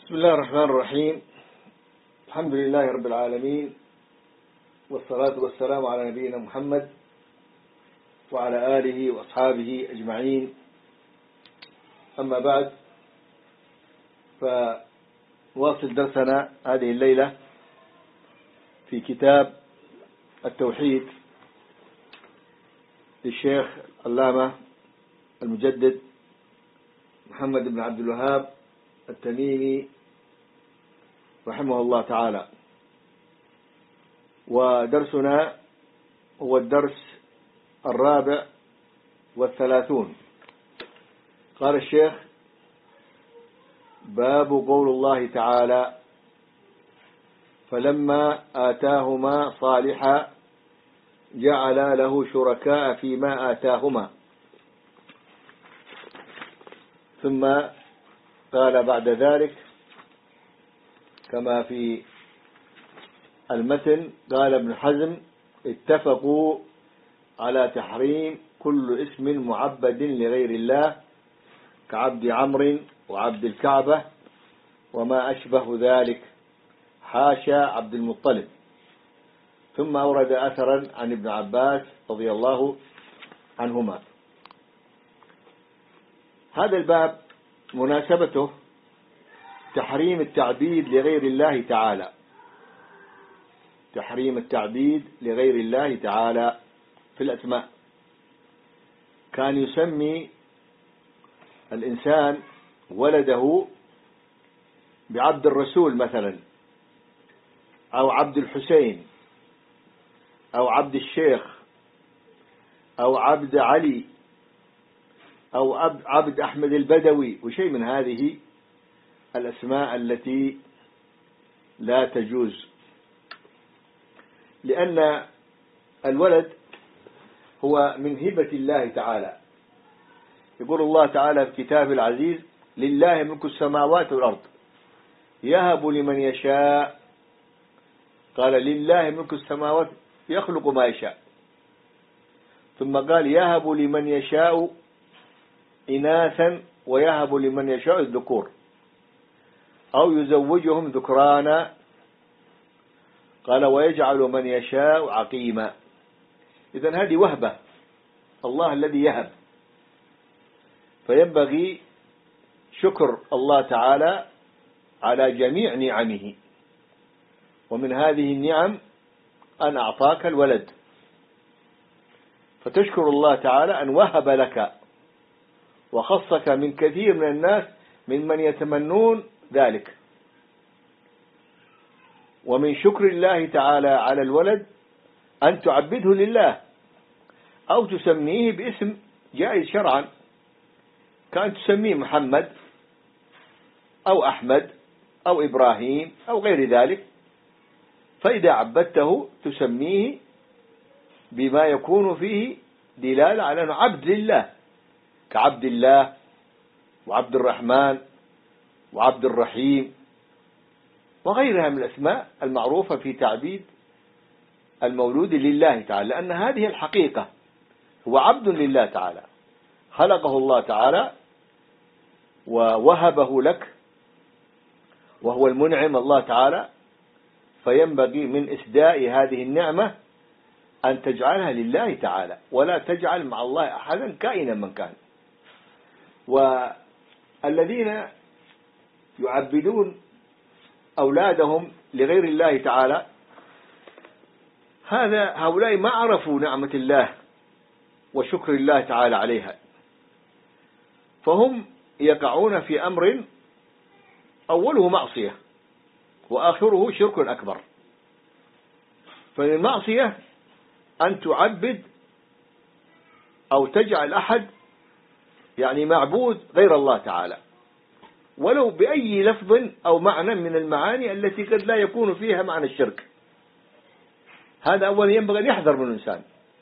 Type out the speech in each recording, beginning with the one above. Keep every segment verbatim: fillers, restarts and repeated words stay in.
بسم الله الرحمن الرحيم. الحمد لله رب العالمين، والصلاة والسلام على نبينا محمد وعلى آله وأصحابه أجمعين. أما بعد، فواصل درسنا هذه الليلة في كتاب التوحيد للشيخ العلامة المجدد محمد بن عبد الوهاب التميمي رحمه الله تعالى. ودرسنا هو الدرس الرابع والثلاثون. قال الشيخ: باب قول الله تعالى: فلما آتاهما صالحا جعل له شركاء فيما آتاهما. ثم قال بعد ذلك كما في المتن، قال ابن حزم: اتفقوا على تحريم كل اسم معبد لغير الله كعبد عمرو وعبد الكعبة وما أشبه ذلك، حاشا عبد المطلب. ثم أورد أثرا عن ابن عباس رضي الله عنهما. هذا الباب مناسبته تحريم التعبيد لغير الله تعالى، تحريم التعبيد لغير الله تعالى في الأسماء. كان يسمي الإنسان ولده بعبد الرسول مثلا، أو عبد الحسين، أو عبد الشيخ، أو عبد علي، أو عبد أحمد البدوي، وشيء من هذه الأسماء التي لا تجوز، لأن الولد هو من هبة الله تعالى. يقول الله تعالى في كتابه العزيز: لله ملك السماوات والأرض يهب لمن يشاء. قال: لله ملك السماوات، يخلق ما يشاء. ثم قال: يهب لمن يشاء إناثا ويهب لمن يشاء الذكور أو يزوجهم ذكرانا. قال: ويجعل من يشاء عقيما. إذن هذه وهبة الله الذي يهب، فينبغي شكر الله تعالى على جميع نعمه. ومن هذه النعم أن أعطاك الولد، فتشكر الله تعالى أن وهب لك وخصك من كثير من الناس ممن يتمنون ذلك. ومن شكر الله تعالى على الولد أن تعبده لله، أو تسميه باسم جائز شرعا، كأن تسميه محمد أو أحمد أو إبراهيم أو غير ذلك. فإذا عبدته تسميه بما يكون فيه دلالة على أنه عبد لله، كعبد الله وعبد الرحمن وعبد الرحيم وغيرها من الأسماء المعروفة في تعبيد المولود لله تعالى، لأن هذه الحقيقة، هو عبد لله تعالى، خلقه الله تعالى ووهبه لك، وهو المنعم الله تعالى. فينبغي من إسداء هذه النعمة أن تجعلها لله تعالى، ولا تجعل مع الله أحدا كائنا من كان. والذين يعبدون أولادهم لغير الله تعالى، هذا هؤلاء ما عرفوا نعمة الله وشكر الله تعالى عليها، فهم يقعون في أمر أوله معصية وآخره شرك أكبر. فالمعصية أن تعبد أو تجعل أحد يعني معبود غير الله تعالى، ولو بأي لفظ أو معنى من المعاني التي قد لا يكون فيها معنى الشرك. هذا أولا ينبغي أن يحذر من الإنسان،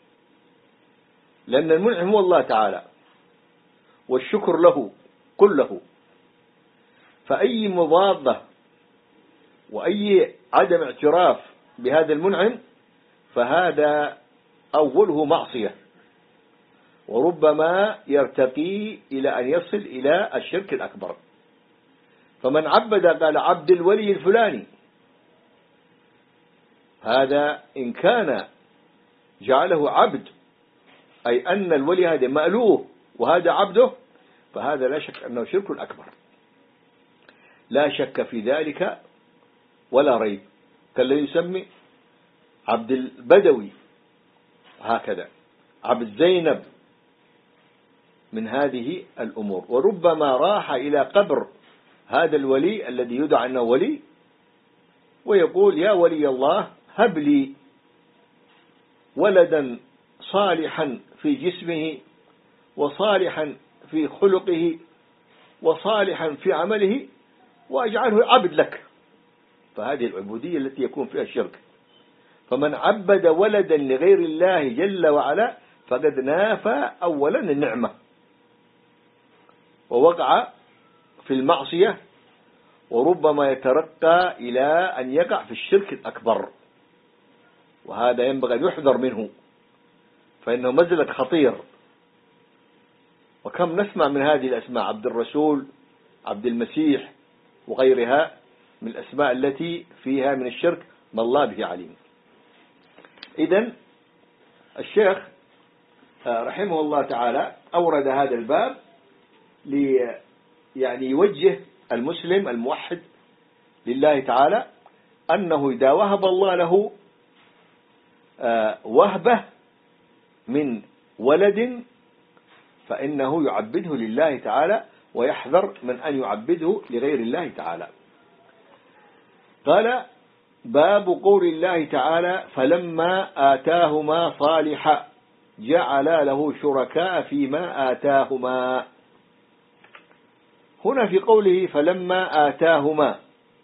لأن المنعم هو الله تعالى، والشكر له كله. فأي مضادة وأي عدم اعتراف بهذا المنعم فهذا أوله معصية، وربما يرتقي إلى أن يصل إلى الشرك الأكبر. فمن عبد قال عبد الولي الفلاني، هذا إن كان جعله عبد أي أن الولي هذا مألوه وهذا عبده، فهذا لا شك أنه شرك أكبر، لا شك في ذلك ولا ريب، كالذي يسمي عبد البدوي هكذا، عبد زينب، من هذه الأمور. وربما راح إلى قبر هذا الولي الذي يدعى أنه ولي ويقول يا ولي الله هب لي ولدا صالحا في جسمه وصالحا في خلقه وصالحا في عمله وأجعله عبد لك. فهذه العبودية التي يكون فيها الشرك. فمن عبد ولدا لغير الله جل وعلا فقد نافى أولا النعمة ووقع في المعصية، وربما يترقى إلى أن يقع في الشرك الأكبر، وهذا ينبغي أن يحذر منه فإنه مزلك خطير. وكم نسمع من هذه الأسماء، عبد الرسول، عبد المسيح، وغيرها من الأسماء التي فيها من الشرك ما الله به عليم. إذن الشيخ رحمه الله تعالى أورد هذا الباب لي يعني يوجه المسلم الموحد لله تعالى أنه إذا وهب الله له وهبة من ولد فإنه يعبده لله تعالى ويحذر من أن يعبده لغير الله تعالى. قال باب قول الله تعالى فلما آتاهما صالحا جعل له شركاء فيما آتاهما. هنا في قوله فلما آتاهما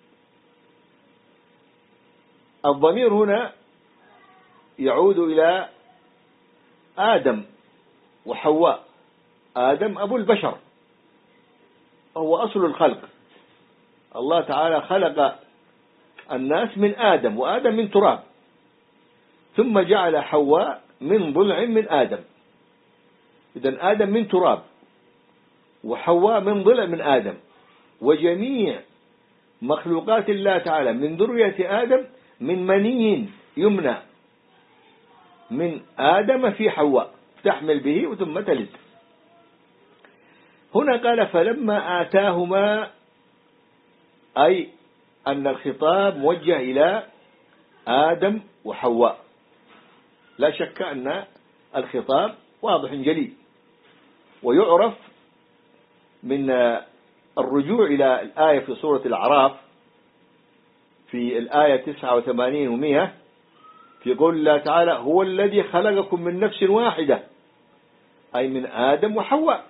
الضمير هنا يعود إلى آدم وحواء. آدم أبو البشر، هو أصل الخلق. الله تعالى خلق الناس من آدم، وآدم من تراب، ثم جعل حواء من ضلع من آدم. إذن آدم من تراب وحواء من ضلع من آدم، وجميع مخلوقات الله تعالى من ذرية آدم من مني يمنى من آدم في حواء تحمل به ثم تلد. هنا قال فلما آتاهما، أي أن الخطاب موجه إلى آدم وحواء. لا شك أن الخطاب واضح جلي، ويعرف من الرجوع إلى الآية في سورة الأعراف في الآية تسعة وثمانين ومئة في قول الله تعالى هو الذي خلقكم من نفس واحدة، أي من آدم وحواء،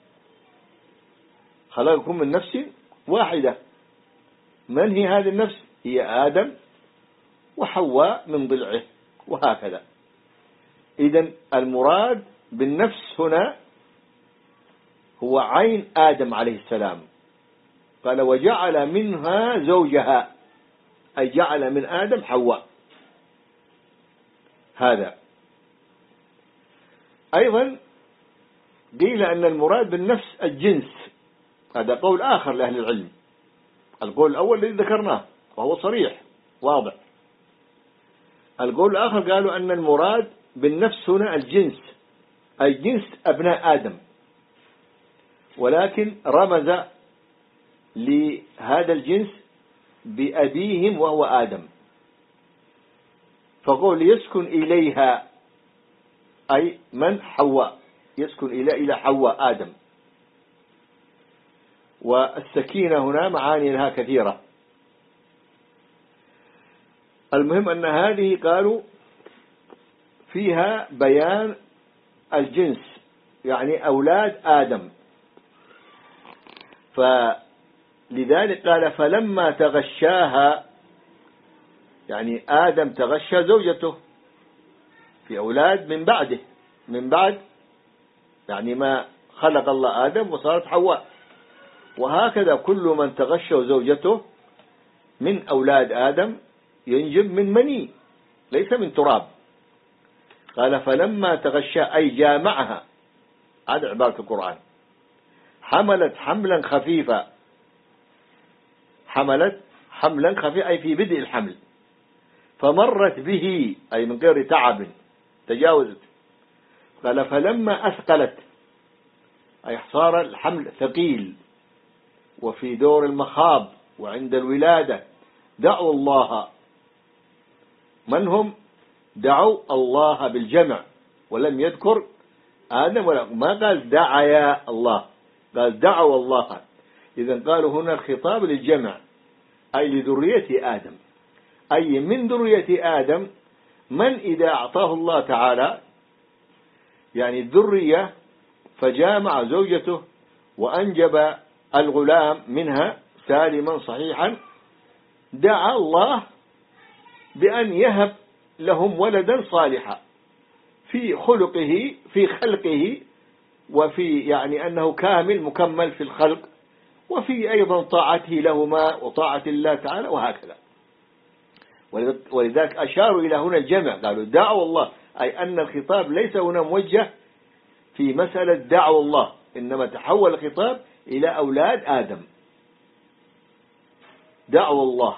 خلقكم من نفس واحدة. من هي هذه النفس؟ هي آدم وحواء من ضلعه، وهكذا. إذن المراد بالنفس هنا هو عين آدم عليه السلام. قال وجعل منها زوجها، أي جعل من آدم حواء. هذا أيضا قيل أن المراد بالنفس الجنس، هذا قول آخر لأهل العلم. القول الأول الذي ذكرناه وهو صريح واضح. القول الآخر قالوا أن المراد بالنفس هنا الجنس، أي جنس أبناء آدم، ولكن رمز لهذا الجنس بأبيهم وهو آدم، فقول يسكن إليها، أي من حواء، يسكن إلى إلى حواء آدم. والسكينة هنا معاني لها كثيرة. المهم أن هذه قالوا فيها بيان الجنس، يعني أولاد آدم. فلذلك قال فلما تغشاها، يعني آدم تغشى زوجته في أولاد من بعده، من بعد يعني ما خلق الله آدم وصارت حواء، وهكذا كل من تغشى زوجته من أولاد آدم ينجب من مني ليس من تراب. قال فلما تغشى أي جامعها، هذا عبارة القرآن، حملت حملا خفيفا، حملت حملا خفيفا أي في بدء الحمل، فمرت به أي من غير تعب تجاوزت. قال فلما أثقلت أي صار الحمل ثقيل وفي دور المخاض وعند الولادة دعوا الله. من هم؟ دعوا الله بالجمع ولم يذكر آدم، ولا ما قال دعيا الله، قال دعوا الله. إذن قالوا هنا الخطاب للجمع أي لذرية آدم، أي من ذرية آدم من إذا أعطاه الله تعالى يعني الذرية فجامع زوجته وأنجب الغلام منها سالما صحيحا، دعا الله بأن يهب لهم ولدا صالحا في خلقه في خلقه وفي يعني أنه كامل مكمل في الخلق وفي أيضا طاعته لهما وطاعة الله تعالى وهكذا. ولذلك أشاروا إلى هنا الجمع، قالوا دعوا الله، أي أن الخطاب ليس هنا موجه في مسألة دعوا الله، إنما تحول الخطاب إلى أولاد آدم. دعوا الله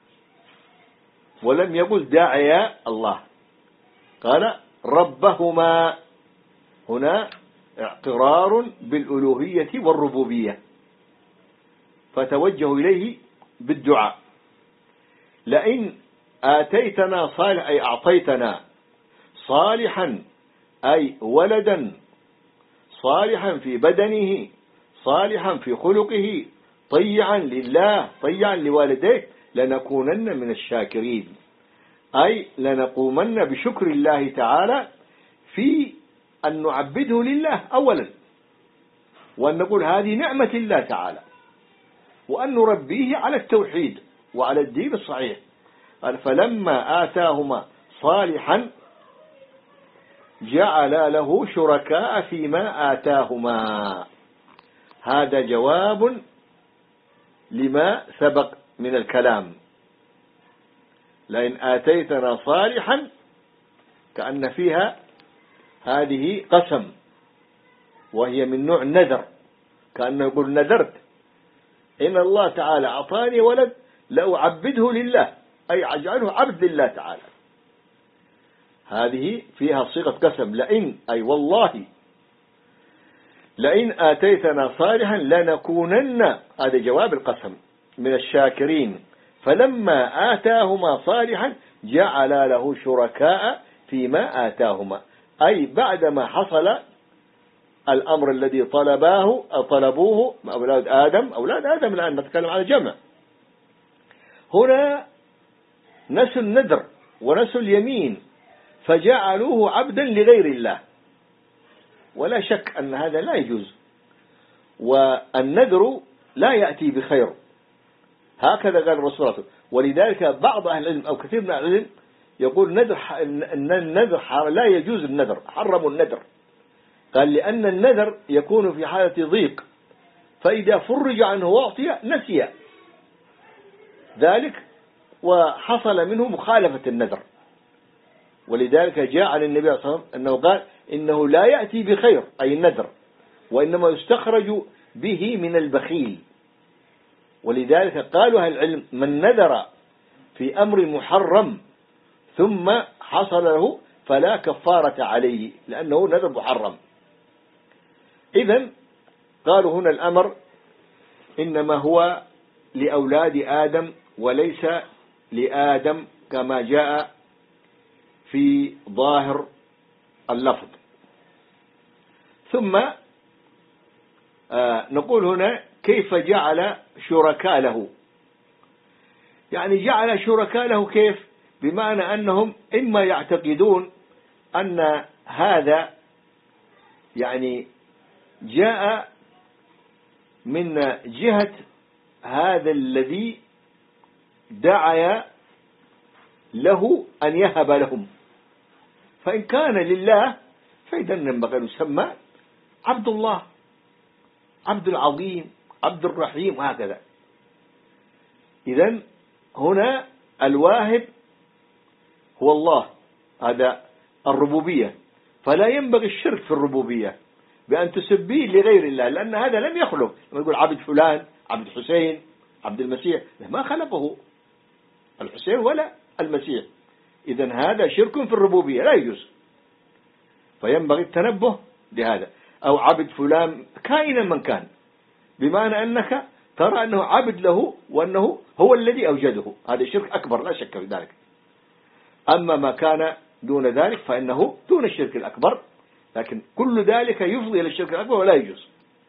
ولم يقل داعيا الله، قال ربهما، هنا اقرار بالألوهية والربوبية فتوجهوا إليه بالدعاء. لئن آتيتنا صالح أي أعطيتنا صالحا أي ولدا صالحا في بدنه صالحا في خلقه طيعا لله طيعا لوالديه لنكونن من الشاكرين، أي لنقومن بشكر الله تعالى في أن نعبده لله أولا، وأن نقول هذه نعمة الله تعالى، وأن نربيه على التوحيد وعلى الدين الصحيح. قال فلما آتاهما صالحا جعل له شركاء فيما آتاهما. هذا جواب لما سبق من الكلام. لئن آتيتنا صالحا كأن فيها هذه قسم، وهي من نوع النذر، كأنه يقول نذرت إن الله تعالى أعطاني ولد لأعبده لله، أي أجعله عبد لله تعالى. هذه فيها صيغة قسم، لئن أي والله لئن آتيتنا صالحا لنكونن، هذا جواب القسم، من الشاكرين. فلما آتاهما صالحا جعل له شركاء فيما آتاهما، أي بعدما حصل الأمر الذي طلباه طلبوه أولاد آدم أولاد آدم الآن نتكلم على جمع. هنا نسوا النذر ونسوا اليمين فجعلوه عبدا لغير الله، ولا شك أن هذا لا يجوز، والنذر لا يأتي بخير، هكذا قال الرسول. ولذلك بعض أهل العلم أو كثير من أهل العلم يقول نذر أن النذر لا يجوز، النذر حرموا النذر، قال لأن النذر يكون في حالة ضيق، فإذا فرج عنه وأعطي نسي ذلك وحصل منه مخالفة النذر. ولذلك جاء عن النبي صلى الله عليه وسلم أنه قال إنه لا يأتي بخير أي النذر، وإنما يستخرج به من البخيل. ولذلك قالوا أهل العلم من نذر في أمر محرم ثم حصل له فلا كفارة عليه لأنه نذر محرم. إذن قالوا هنا الأمر إنما هو لأولاد آدم وليس لآدم كما جاء في ظاهر اللفظ. ثم آه نقول هنا كيف جعل شركاء له، يعني جعل شركاء له كيف؟ بمعنى أنهم إما يعتقدون أن هذا يعني جاء من جهة هذا الذي دعا له أن يهب لهم، فإن كان لله فإذا ينبغي أن يسمى عبد الله، عبد العظيم، عبد الرحيم، وهكذا. إذن هنا الواهب هو الله، هذا الربوبية، فلا ينبغي الشرك في الربوبية بأن تسبيه لغير الله، لأن هذا لم يخلق. لما يقول عبد فلان، عبد حسين، عبد المسيح ما خلقه الحسين ولا المسيح، إذن هذا شرك في الربوبية لا يجوز. فينبغي التنبه لهذا. أو عبد فلان كائنا من كان، بمعنى أنك ترى أنه عبد له وأنه هو الذي أوجده، هذا شرك أكبر لا شك في ذلك. أما ما كان دون ذلك فإنه دون الشرك الأكبر، لكن كل ذلك يفضي إلى الشرك الأكبر ولا يجوز.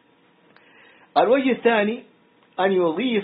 الوجه الثاني أن يضيف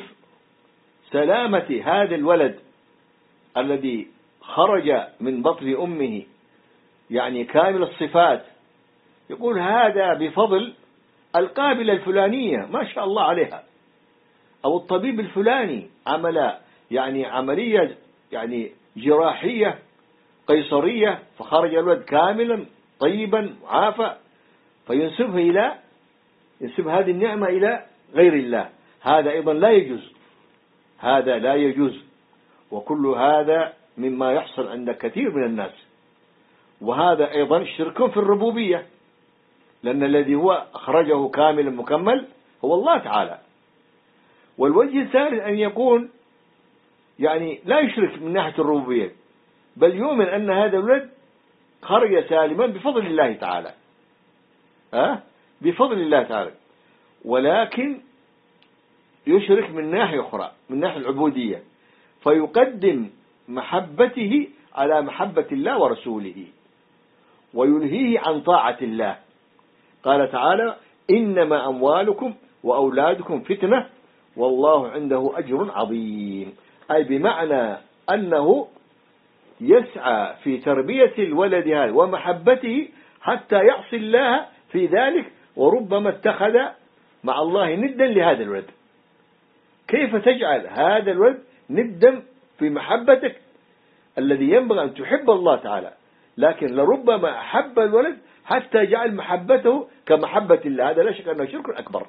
سلامة هذا الولد الذي خرج من بطن أمه يعني كامل الصفات، يقول هذا بفضل القابلة الفلانية ما شاء الله عليها، أو الطبيب الفلاني عمل يعني عملية يعني جراحية قيصرية فخرج الولد كاملا طيبا معافى، فينسبه إلى ينسب هذه النعمة إلى غير الله، هذا أيضا لا يجوز، هذا لا يجوز. وكل هذا مما يحصل عند كثير من الناس، وهذا أيضا شرك في الربوبية، لأن الذي هو أخرجه كاملا مكمل هو الله تعالى. والوجه الثالث أن يكون يعني لا يشرك من ناحية الربوبية، بل يؤمن أن هذا الولد خرج سالما بفضل الله تعالى، أه؟ بفضل الله تعالى، ولكن يشرك من ناحية أخرى من ناحية العبودية، فيقدم محبته على محبة الله ورسوله وينهيه عن طاعة الله. قال تعالى إنما أموالكم وأولادكم فتنة والله عنده أجر عظيم، أي بمعنى أنه يسعى في تربية الولد هذا ومحبته حتى يعصي الله في ذلك، وربما اتخذ مع الله ندا لهذا الولد. كيف تجعل هذا الولد ندا في محبتك الذي ينبغي أن تحب الله تعالى، لكن لربما أحب الولد حتى جعل محبته كمحبة الله، هذا لا شك أنه شرك أكبر،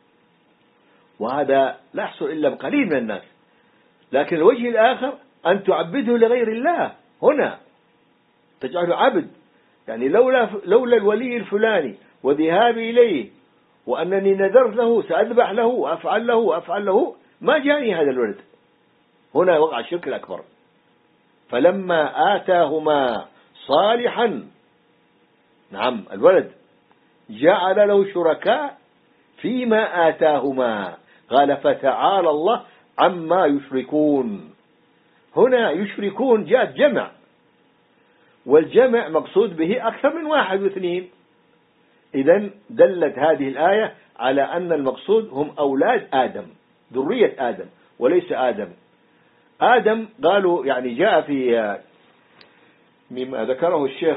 وهذا لا يحصل إلا بقليل من الناس. لكن الوجه الآخر أن تعبده لغير الله، هنا تجعله عبد، يعني لولا لولا الولي الفلاني وذهابي إليه وأنني نذرت له سأذبح له وأفعل له وأفعل له ما جاني هذا الولد، هنا وقع الشرك الأكبر. فلما آتاهما صالحا، نعم الولد جعل له شركاء فيما آتاهما، قال فتعالى الله عما يشركون. هنا يشركون جاءت جمع، والجمع مقصود به أكثر من واحد واثنين، إذن دلت هذه الآية على أن المقصود هم أولاد آدم، ذرية آدم وليس آدم. آدم قالوا يعني جاء في مما ذكره الشيخ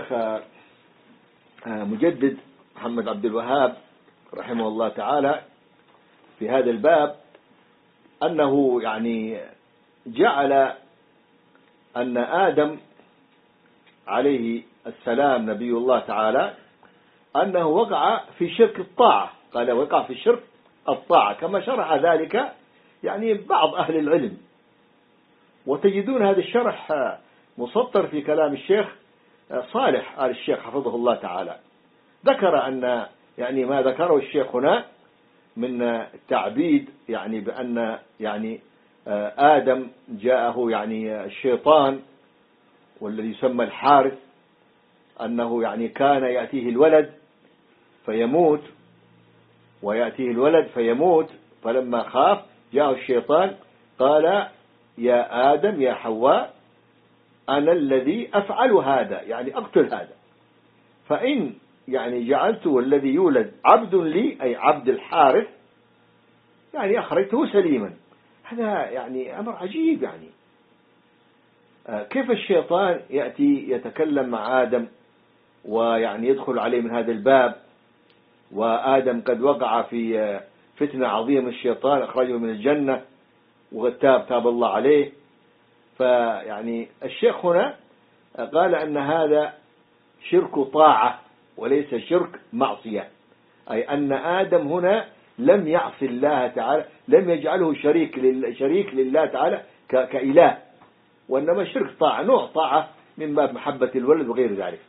مجدد محمد عبد الوهاب رحمه الله تعالى في هذا الباب، أنه يعني جعل أن آدم عليه السلام نبي الله تعالى أنه وقع في شرك الطاعة، قال وقع في شرك الطاعة كما شرح ذلك يعني بعض أهل العلم، وتجدون هذا الشرح مسطر في كلام الشيخ صالح آل الشيخ حفظه الله تعالى. ذكر أن يعني ما ذكره الشيخ هنا من التعبيد، يعني بأن يعني آدم جاءه يعني الشيطان والذي يسمى الحارث، أنه يعني كان يأتيه الولد فيموت ويأتيه الولد فيموت، فلما خاف جاءه الشيطان قال يا آدم يا حواء أنا الذي أفعل هذا، يعني أقتل هذا، فإن يعني جعلت والذي يولد عبد لي أي عبد الحارث يعني أخرجته سليما. هذا يعني أمر عجيب، يعني كيف الشيطان يأتي يتكلم مع آدم ويعني يدخل عليه من هذا الباب، وآدم قد وقع في فتنة عظيمة، الشيطان أخرجه من الجنة وتاب تاب الله عليه. فيعني الشيخ هنا قال أن هذا شرك طاعة وليس شرك معصية، أي أن آدم هنا لم يعصي الله تعالى، لم يجعله شريك شريك لله تعالى كإله، وإنما شرك طاعة، نوع طاعة من باب محبة الولد وغير ذلك.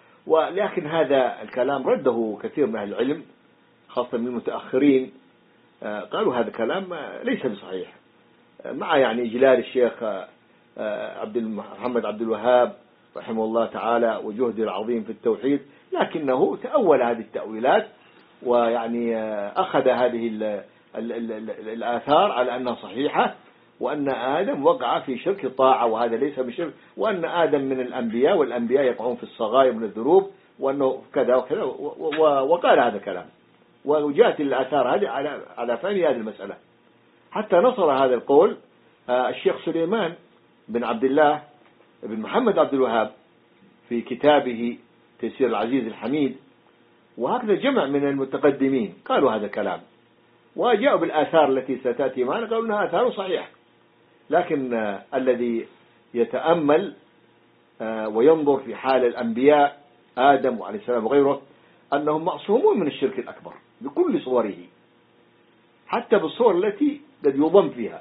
ولكن هذا الكلام رده كثير من أهل العلم خاصة من المتأخرين، قالوا هذا كلام ليس بصحيح، مع يعني إجلال الشيخ عبد محمد عبد الوهاب رحمه الله تعالى وجهده العظيم في التوحيد، لكنه تأول هذه التأويلات ويعني أخذ هذه ال ال ال الآثار على أنها صحيحة، وأن آدم وقع في شرك الطاعة وهذا ليس بشرك، وأن آدم من الأنبياء والأنبياء يقعون في الصغائر من الذنوب، وأنه كذا وكذا، وقال هذا الكلام، وجاءت الآثار هذه على على فهم هذه المسألة. حتى نصر هذا القول الشيخ سليمان بن عبد الله بن محمد عبد الوهاب في كتابه تيسير العزيز الحميد، وهكذا جمع من المتقدمين قالوا هذا الكلام، وجاءوا بالآثار التي ستأتي معنا قالوا أنها آثار صحيحة. لكن الذي يتأمل وينظر في حال الأنبياء آدم وعليه السلام وغيره أنهم معصومون من الشرك الأكبر بكل صوره، حتى بالصور التي قد يضم فيها.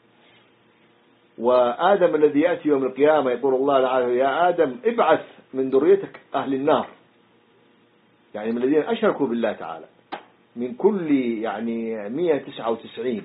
وآدم الذي يأتي يوم القيامة يقول الله تعالى يا آدم ابعث من ذريتك أهل النار، يعني من الذين أشركوا بالله تعالى، من كل يعني مئة وتسعة وتسعين،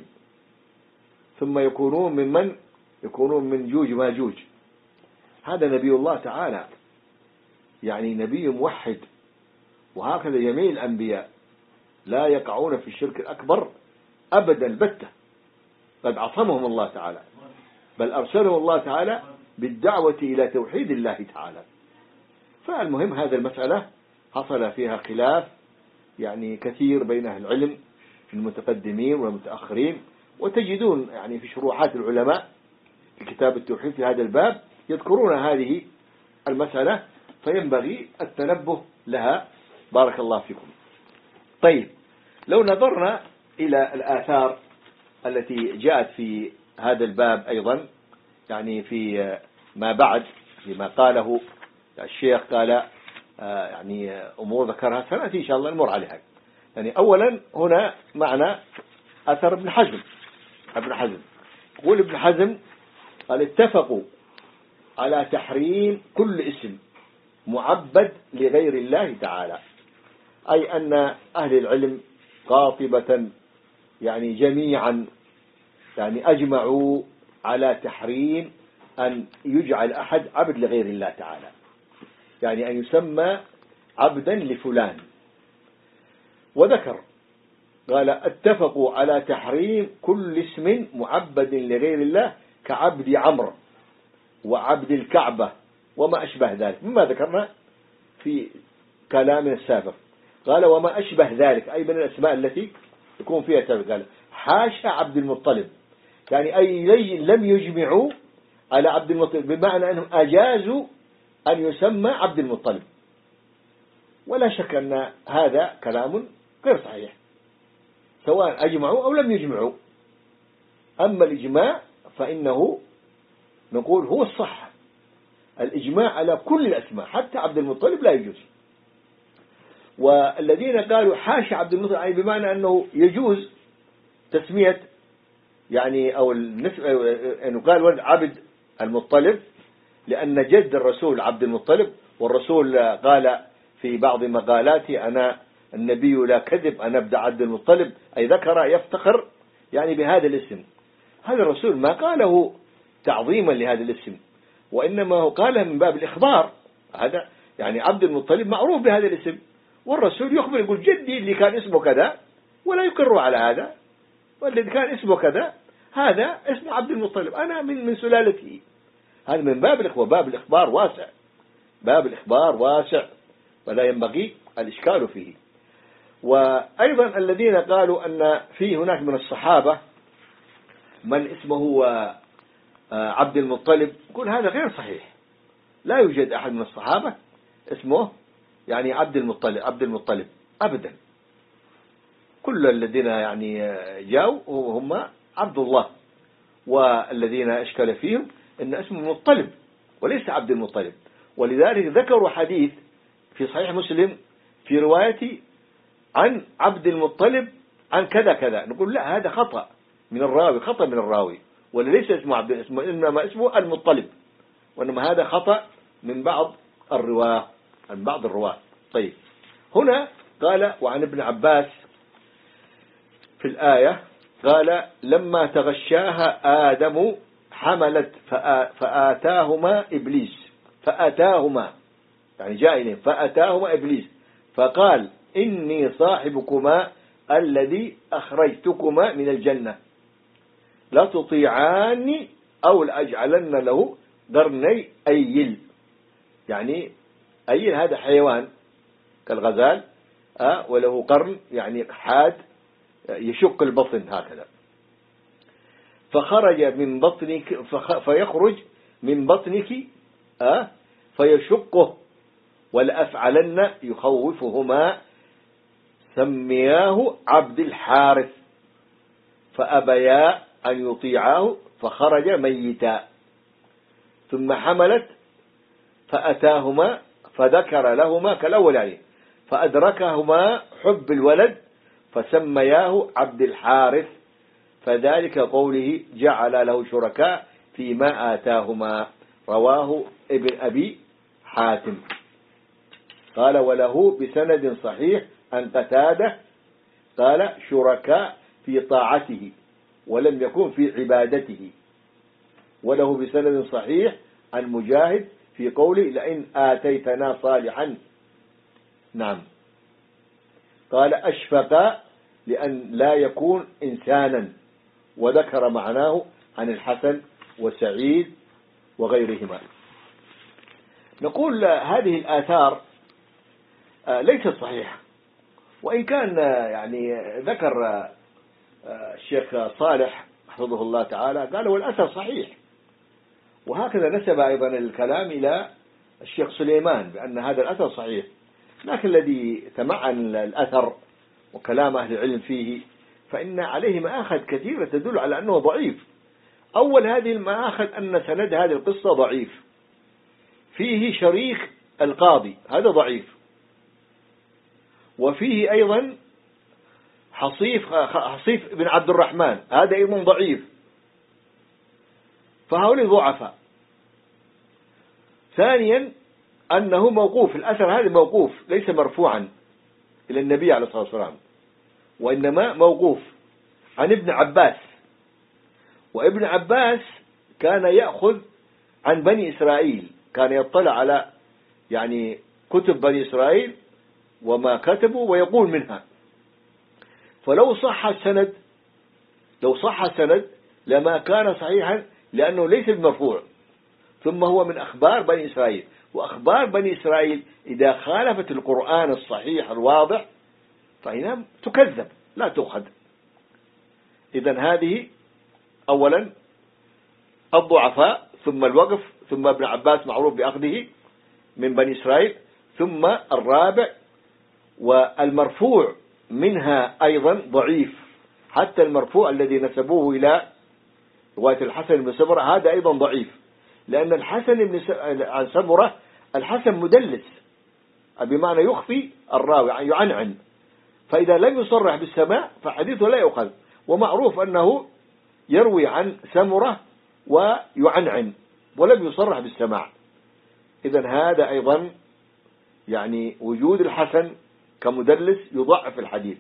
ثم يكونون من من يكونون من جوج ماجوج. هذا نبي الله تعالى، يعني نبي موحد، وهكذا جميع الأنبياء لا يقعون في الشرك الأكبر أبدا البتة، قد عصمهم الله تعالى، بل أرسلهم الله تعالى بالدعوة إلى توحيد الله تعالى. فالمهم هذا المسألة حصل فيها خلاف يعني كثير بين أهل العلم المتقدمين والمتأخرين، وتجدون يعني في شروحات العلماء في كتاب التوحيد في هذا الباب يذكرون هذه المسألة، فينبغي التنبه لها. بارك الله فيكم. طيب، لو نظرنا إلى الآثار التي جاءت في هذا الباب أيضا، يعني في ما بعد لما قاله الشيخ، قال يعني أمور ذكرها سنأتي إن شاء الله نمر عليها. يعني أولا هنا معنا أثر ابن حزم. ابن حزم يقول ابن حزم قال اتفقوا على تحريم كل اسم معبد لغير الله تعالى، أي أن أهل العلم قاطبة يعني جميعا يعني أجمعوا على تحريم أن يجعل أحد عبد لغير الله تعالى، يعني أن يسمى عبدا لفلان. وذكر قال اتفقوا على تحريم كل اسم معبد لغير الله كعبد عمرو وعبد الكعبة وما أشبه ذلك، مما ذكرنا في كلامنا السابق. قال وما أشبه ذلك أي من الأسماء التي يكون فيها تبع. قال حاشا عبد المطلب، يعني أي لم يجمعوا على عبد المطلب، بمعنى أنهم أجازوا أن يسمى عبد المطلب. ولا شك أن هذا كلام غير صحيح، سواء أجمعوا أو لم يجمعوا. أما الإجماع فإنه نقول هو الصح، الإجماع على كل الأسماء حتى عبد المطلب لا يجوز. والذين قالوا حاشا عبد المطلب أي بمعنى أنه يجوز تسمية يعني أو أنه قال ولد عبد المطلب لأن جد الرسول عبد المطلب، والرسول قال في بعض مقالاته أنا النبي لا كذب أنا ابن عبد المطلب، أي ذكر يفتخر يعني بهذا الاسم. هذا الرسول ما قاله تعظيما لهذا الاسم، وإنما هو قاله من باب الإخبار. هذا يعني عبد المطلب معروف بهذا الاسم، والرسول يخبر يقول جدي اللي كان اسمه كذا، ولا يقر على هذا، والذي كان اسمه كذا هذا اسمه عبد المطلب، أنا من من سلالته. هذا من باب الإخبار، باب الإخبار واسع، باب الإخبار واسع ولا ينبغي الإشكال فيه. وأيضا الذين قالوا أن في هناك من الصحابة من اسمه عبد المطلب، يقول هذا غير صحيح، لا يوجد أحد من الصحابة اسمه يعني عبد المطلب عبد المطلب أبدا. كل الذين يعني جاءوا هم عبد الله، والذين أشكل فيهم أن اسمه مطلب وليس عبد المطلب. ولذلك ذكروا حديث في صحيح مسلم في رواية عن عبد المطلب عن كذا كذا، نقول لا هذا خطأ من الراوي، خطأ من الراوي، وليس اسمه عبد اسمه إنما اسمه المطلب، وإنما هذا خطأ من بعض الرواه من بعض الرواه. طيب، هنا قال وعن ابن عباس في في الآية قال لما تغشاها آدم حملت فآتاهما إبليس فآتاهما يعني جاء إليهم فآتاهما إبليس فقال إني صاحبكما الذي أخرجتكما من الجنة لا تطيعاني أو لأجعلن له قرني أيل. يعني أيل هذا حيوان كالغزال أه وله قرن يعني حاد يشق البطن هكذا. فخرج من بطنك فيخرج من بطنك أه فيشقه ولأفعلن يخوفهما سمياه عبد الحارث فأبيا أن يطيعاه فخرج ميتا. ثم حملت فأتاهما فذكر لهما كالأول يعني فأدركهما حب الولد فسمياه عبد الحارث فذلك قوله جعل له شركاء فيما آتاهما. رواه ابن أبي حاتم. قال وله بسند صحيح عن قتادة قال شركاء في طاعته ولم يكن في عبادته. وله بسند صحيح عن مجاهد في قوله لئن آتيتنا صالحا. نعم. قال أشفق لأن لا يكون إنسانا وذكر معناه عن الحسن وسعيد وغيرهما. نقول هذه الآثار ليست صحيحة وإن كان يعني ذكر الشيخ صالح حفظه الله تعالى قال والأثر صحيح. وهكذا نسب أيضا الكلام إلى الشيخ سليمان بأن هذا الأثر صحيح. لكن الذي تمعن الأثر وكلام أهل العلم فيه فإن عليه مآخذ كثيرة تدل على أنه ضعيف. أول هذه المآخذ أن سند هذه القصة ضعيف فيه شريك القاضي هذا ضعيف وفيه أيضا حصيف حصيف بن عبد الرحمن هذا أيضا ضعيف فهؤلاء ضعفاء. ثانيا أنه موقوف الأثر هذا موقوف ليس مرفوعا إلى النبي عليه الصلاة والسلام وإنما موقوف عن ابن عباس. وابن عباس كان يأخذ عن بني إسرائيل كان يطلع على يعني كتب بني إسرائيل وما كتبوا ويقول منها. فلو صح السند لو صح السند لما كان صحيحا لأنه ليس بمرفوع ثم هو من أخبار بني إسرائيل وأخبار بني إسرائيل إذا خالفت القرآن الصحيح الواضح فإنها تكذب لا تؤخذ. إذن هذه أولا الضعفاء ثم الوقف ثم ابن عباس معروف بأخذه من بني إسرائيل ثم الرابع والمرفوع منها أيضا ضعيف حتى المرفوع الذي نسبوه إلى رواية الحسن بن سمرة هذا أيضا ضعيف لأن الحسن بن عن سمرة الحسن مدلس بمعنى يخفي الراوي يعني يعنعن فإذا لم يصرح بالسماع فحديثه لا يؤخذ. ومعروف أنه يروي عن سمرة ويعنعن ولم يصرح بالسماع. إذن هذا أيضا يعني وجود الحسن كمدلس يضعف الحديث.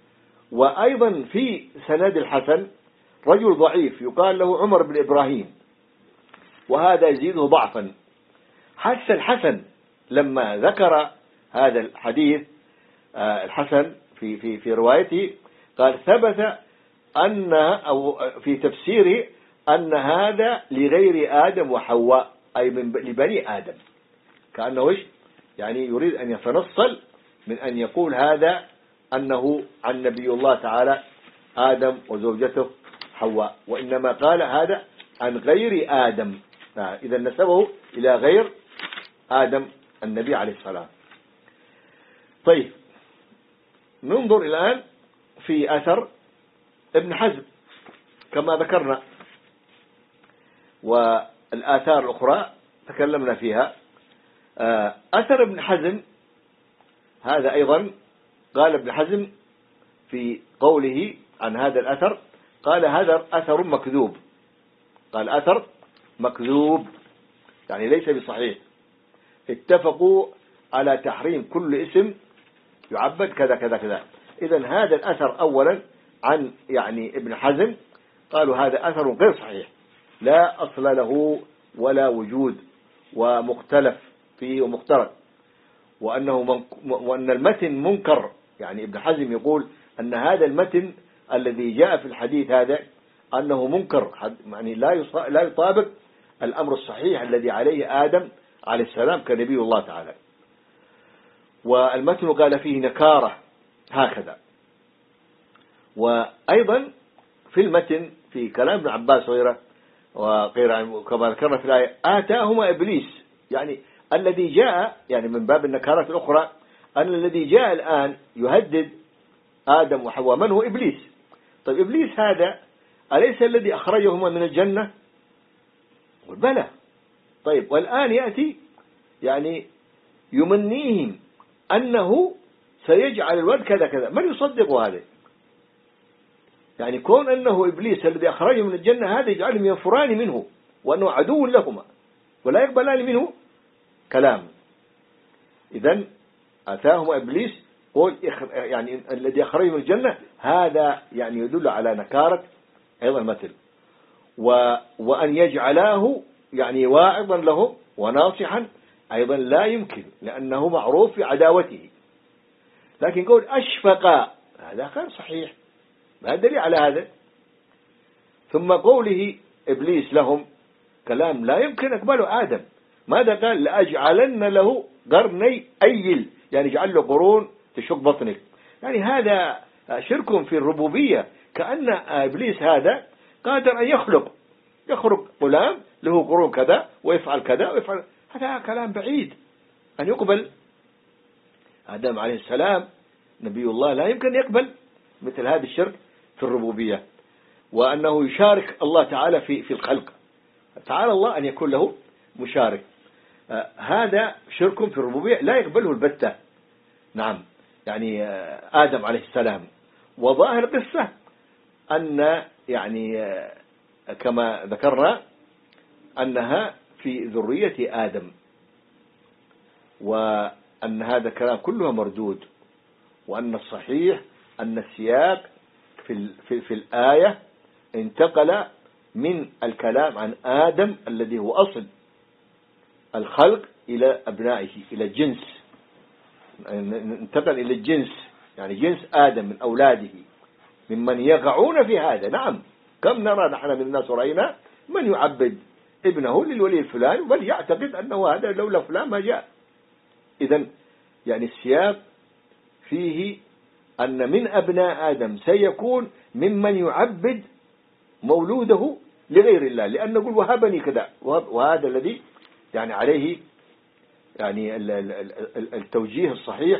وأيضا في سند الحسن رجل ضعيف يقال له عمر بن إبراهيم وهذا يزيده ضعفا. حتى الحسن لما ذكر هذا الحديث الحسن في في في روايته قال ثبت أن أو في تفسيره أن هذا لغير آدم وحواء أي من لبني آدم كأنه إيش يعني يريد أن يتنصل من أن يقول هذا أنه عن نبي الله تعالى آدم وزوجته حواء وإنما قال هذا عن غير آدم. إذا نسبه إلى غير آدم النبي عليه السلام. طيب ننظر الآن في أثر ابن حزم كما ذكرنا والآثار الأخرى تكلمنا فيها. أثر ابن حزم هذا أيضا قال ابن حزم في قوله عن هذا الأثر قال هذا أثر مكذوب قال أثر مكذوب يعني ليس بصحيح. اتفقوا على تحريم كل اسم يعبد كذا كذا كذا. إذن هذا الأثر أولا عن يعني ابن حزم قالوا هذا أثر غير صحيح لا أصل له ولا وجود ومختلف فيه ومختلف، وأنه من وأن المتن منكر. يعني ابن حزم يقول أن هذا المتن الذي جاء في الحديث هذا أنه منكر، يعني لا لا يطابق الأمر الصحيح الذي عليه آدم عليه السلام كنبي الله تعالى. والمتن قال فيه نكارة هكذا. وأيضا في المتن في كلام ابن عباس وغيره وغيره كما ذكرنا في الآية آتاهما إبليس، يعني الذي جاء يعني من باب النكارات الأخرى أن الذي جاء الآن يهدد آدم وحواء من هو؟ إبليس. طيب إبليس هذا أليس الذي أخرجهما من الجنة؟ بلى. طيب والآن يأتي يعني يمنيهم أنه سيجعل الولد كذا كذا، من يصدق هذا؟ يعني كون أنه إبليس الذي أخرجه من الجنة هذا يجعلهم ينفران منه وأنه عدو لهما ولا يقبلان منه كلام. إذن أتاهما إبليس قول يعني الذي أخرجه من الجنة، هذا يعني يدل على نكارة أيضا المثل. و وأن يجعلاه يعني واعظا له وناصحا أيضا لا يمكن، لأنه معروف في عداوته. لكن قول أشفق هذا غير صحيح، ما دليل على هذا. ثم قوله إبليس لهم كلام لا يمكن أقبله آدم. ماذا قال؟ لأجعلن له قرني أيل، يعني جعل له قرون تشق بطنك. يعني هذا شرك في الربوبية، كأن إبليس هذا قادر أن يخلق يخرج غلام له قرون كذا ويفعل كذا ويفعل. هذا كلام بعيد أن يقبل. آدم عليه السلام نبي الله لا يمكن يقبل مثل هذا الشرك في الربوبية، وأنه يشارك الله تعالى في في الخلق. تعالى الله أن يكون له مشارك. آه هذا شرك في الربوبية لا يقبله البتة. نعم، يعني آه آدم عليه السلام. وظاهر قصة أن يعني آه كما ذكرنا أنها في ذرية آدم، وأن هذا كلام كله مردود، وأن الصحيح أن السياق في في في الآية انتقل من الكلام عن آدم الذي هو أصل الخلق إلى أبنائه، إلى الجنس، انتقل إلى الجنس، يعني جنس آدم من أولاده ممن يقعون في هذا. نعم، كم نرى نحن من الناس رأينا من يعبد ابنه للولي الفلاني بل يعتقد أنه هذا لولا فلان ما جاء. إذن يعني السياق فيه أن من أبناء آدم سيكون ممن يعبد مولوده لغير الله، لأن نقول وهبني كذا، وهذا الذي يعني عليه يعني التوجيه الصحيح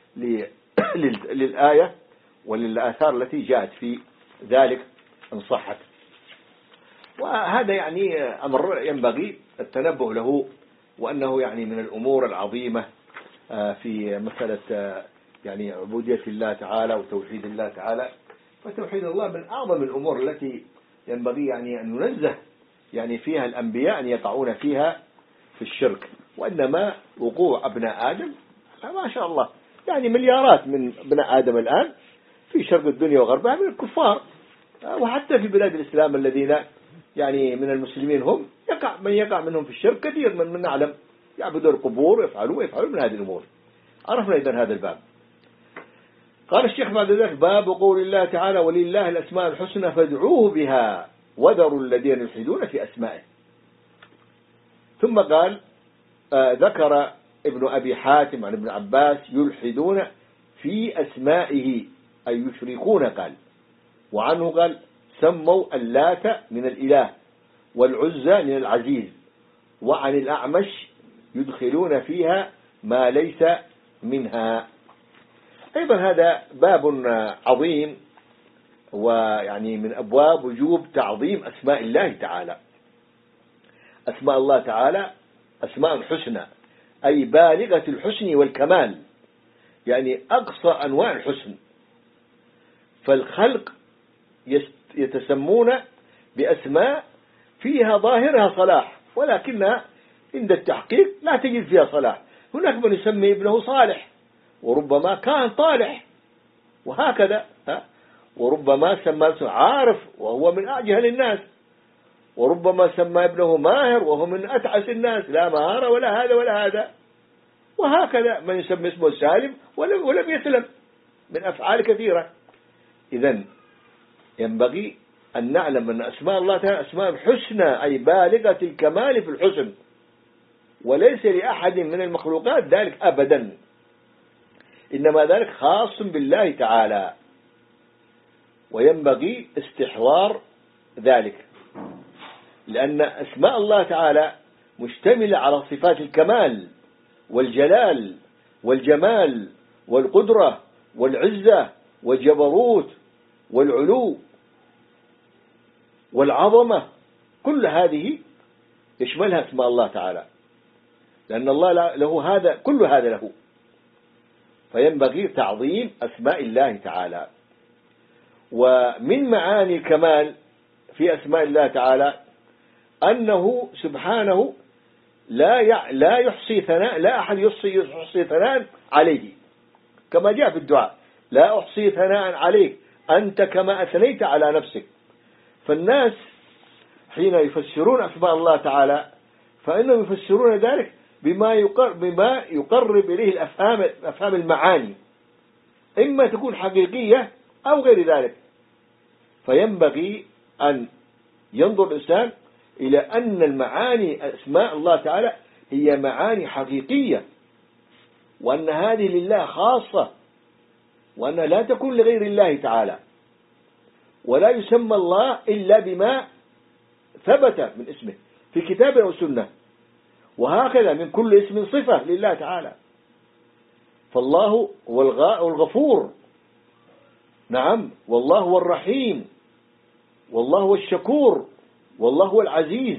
للآية وللآثار التي جاءت في ذلك إن صحت. وهذا يعني أمر ينبغي التنبه له، وأنه يعني من الأمور العظيمة في مسألة يعني عبودية الله تعالى وتوحيد الله تعالى. فتوحيد الله من أعظم الأمور التي ينبغي يعني أن ننزه يعني فيها الأنبياء أن يقعون فيها في الشرك. وإنما وقوع أبناء آدم ما شاء الله يعني مليارات من ابناء آدم الآن في شرق الدنيا وغربها من الكفار، وحتى في بلاد الإسلام الذين يعني من المسلمين هم يقع من يقع منهم في الشرك كثير من من نعلم، يعبدون القبور ويفعلون ويفعلون من هذه الأمور. عرفنا إذن هذا الباب. قال الشيخ بعد ذلك باب قول الله تعالى ولله الأسماء الحسنى فادعوه بها وذروا الذين يلحدون في أسمائه. ثم قال آه ذكر ابن أبي حاتم عن ابن عباس يلحدون في أسمائه أي يشركون. قال وعنه قال سموا اللات من الإله والعزى من العزيز. وعن الأعمش يدخلون فيها ما ليس منها. أيضا هذا باب عظيم، ويعني من أبواب وجوب تعظيم أسماء الله تعالى. أسماء الله تعالى أسماء حسنى أي بالغة الحسن والكمال، يعني أقصى أنواع الحسن. فالخلق يتسمون بأسماء فيها ظاهرها صلاح، ولكنها عند التحقيق لا تجد فيها صلاح. هناك من يسمي ابنه صالح وربما كان طالح وهكذا، وربما سمى عارف وهو من أجهل الناس، وربما سمى ابنه ماهر وهو من أتعس الناس، لا مهارة ولا هذا ولا هذا. وهكذا من يسمى اسمه سالم ولم, ولم يسلم من أفعال كثيرة. إذن ينبغي أن نعلم أن أسماء الله تعالى أسماء حسنى، أي بالغة الكمال في الحسن، وليس لأحد من المخلوقات ذلك أبدا، إنما ذلك خاص بالله تعالى، وينبغي استحضار ذلك، لأن أسماء الله تعالى مشتملة على صفات الكمال والجلال والجمال والقدرة والعزة والجبروت والعلو والعظمة، كل هذه يشملها اسماء الله تعالى، لأن الله له هذا، كل هذا له، فينبغي تعظيم أسماء الله تعالى. ومن معاني الكمال في أسماء الله تعالى أنه سبحانه لا لا يحصي ثناء، لا أحد يحصي يحصي ثناء عليه، كما جاء في الدعاء: لا أحصي ثناء عليك أنت كما أثنيت على نفسك. فالناس حين يفسرون أسماء الله تعالى فإنهم يفسرون ذلك بما يقرب, بما يقرب إليه الأفهام أفهام المعاني، إما تكون حقيقية أو غير ذلك. فينبغي أن ينظر الإنسان إلى أن المعاني أسماء الله تعالى هي معاني حقيقية، وأن هذه لله خاصة، وأنها لا تكون لغير الله تعالى، ولا يسمى الله إلا بما ثبت من اسمه في كتاب أو سنة، وهكذا من كل اسم صفة لله تعالى. فالله هو الغفور، نعم، والله هو الرحيم، والله هو الشكور، والله هو العزيز،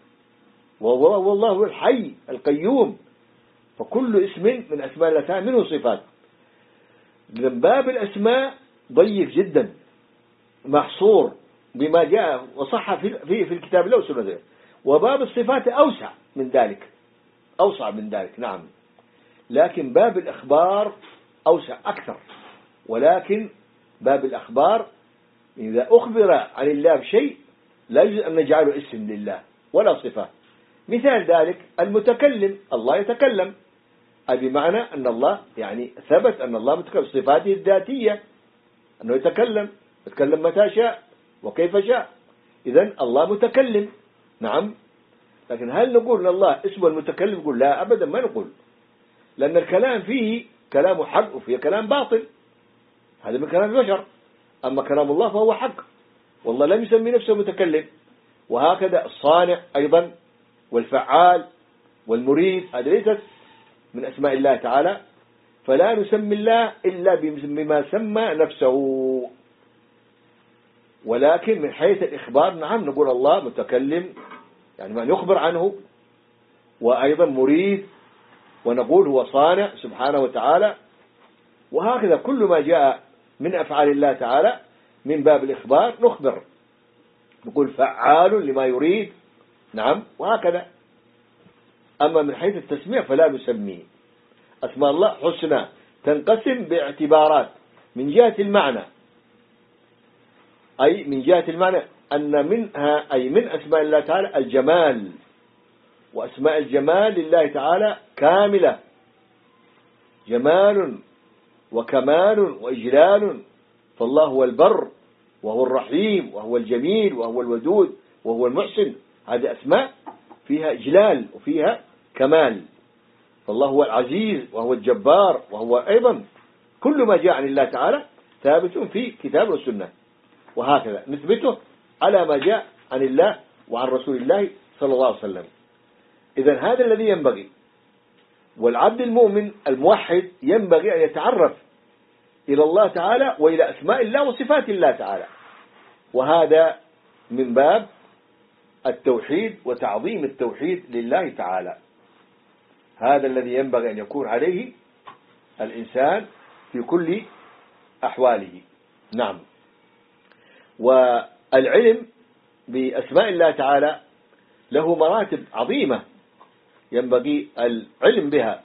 والله هو الحي القيوم. فكل اسم من أسماء الله تعالى منه صفات. باب الأسماء ضيق جدا، محصور بما جاء وصح في في الكتاب له سنة، وباب الصفات أوسع من ذلك، أوسع من ذلك، نعم، لكن باب الأخبار أوسع أكثر. ولكن باب الأخبار إذا أخبر عن الله بشيء لا يجوز أن نجعله اسم لله ولا صفة. مثال ذلك المتكلم، الله يتكلم، أي بمعنى أن الله يعني ثبت أن الله متكلم، صفاته الذاتية أنه يتكلم، يتكلم متى شاء وكيف شاء، إذن الله متكلم، نعم. لكن هل نقول أن الله اسمه المتكلم؟ نقول لا أبدا، ما نقول، لأن الكلام فيه كلام حق وفيه كلام باطل، هذا من كلام البشر. أما كلام الله فهو حق، والله لم يسمي نفسه متكلم. وهكذا الصانع أيضا، والفعال والمريد، هذا ليست من أسماء الله تعالى، فلا نسمي الله إلا بما سمى نفسه. ولكن من حيث الإخبار نعم نقول الله متكلم، يعني ما نخبر عنه، وأيضا مريد، ونقول هو صانع سبحانه وتعالى. وهكذا كل ما جاء من أفعال الله تعالى من باب الإخبار نخبر، نقول فعال لما يريد، نعم، وهكذا. أما من حيث التسمية فلا نسميه. أسماء الله حسنى تنقسم باعتبارات، من جهة المعنى، أي من جهة المعنى أن منها، أي من أسماء الله تعالى الجمال، وأسماء الجمال لله تعالى كاملة، جمال وكمال وإجلال. فالله هو البر، وهو الرحيم، وهو الجميل، وهو الودود، وهو المحسن. هذه أسماء فيها إجلال وفيها كمال. فالله هو العزيز، وهو الجبار، وهو أيضا كل ما جاء عن الله تعالى ثابت في كتاب والسنة، وهكذا نثبته على ما جاء عن الله وعن رسول الله صلى الله عليه وسلم. إذن هذا الذي ينبغي. والعبد المؤمن الموحد ينبغي أن يتعرف إلى الله تعالى وإلى أسماء الله وصفات الله تعالى، وهذا من باب التوحيد وتعظيم التوحيد لله تعالى. هذا الذي ينبغي أن يكون عليه الإنسان في كل أحواله، نعم. والعلم بأسماء الله تعالى له مراتب عظيمة ينبغي العلم بها.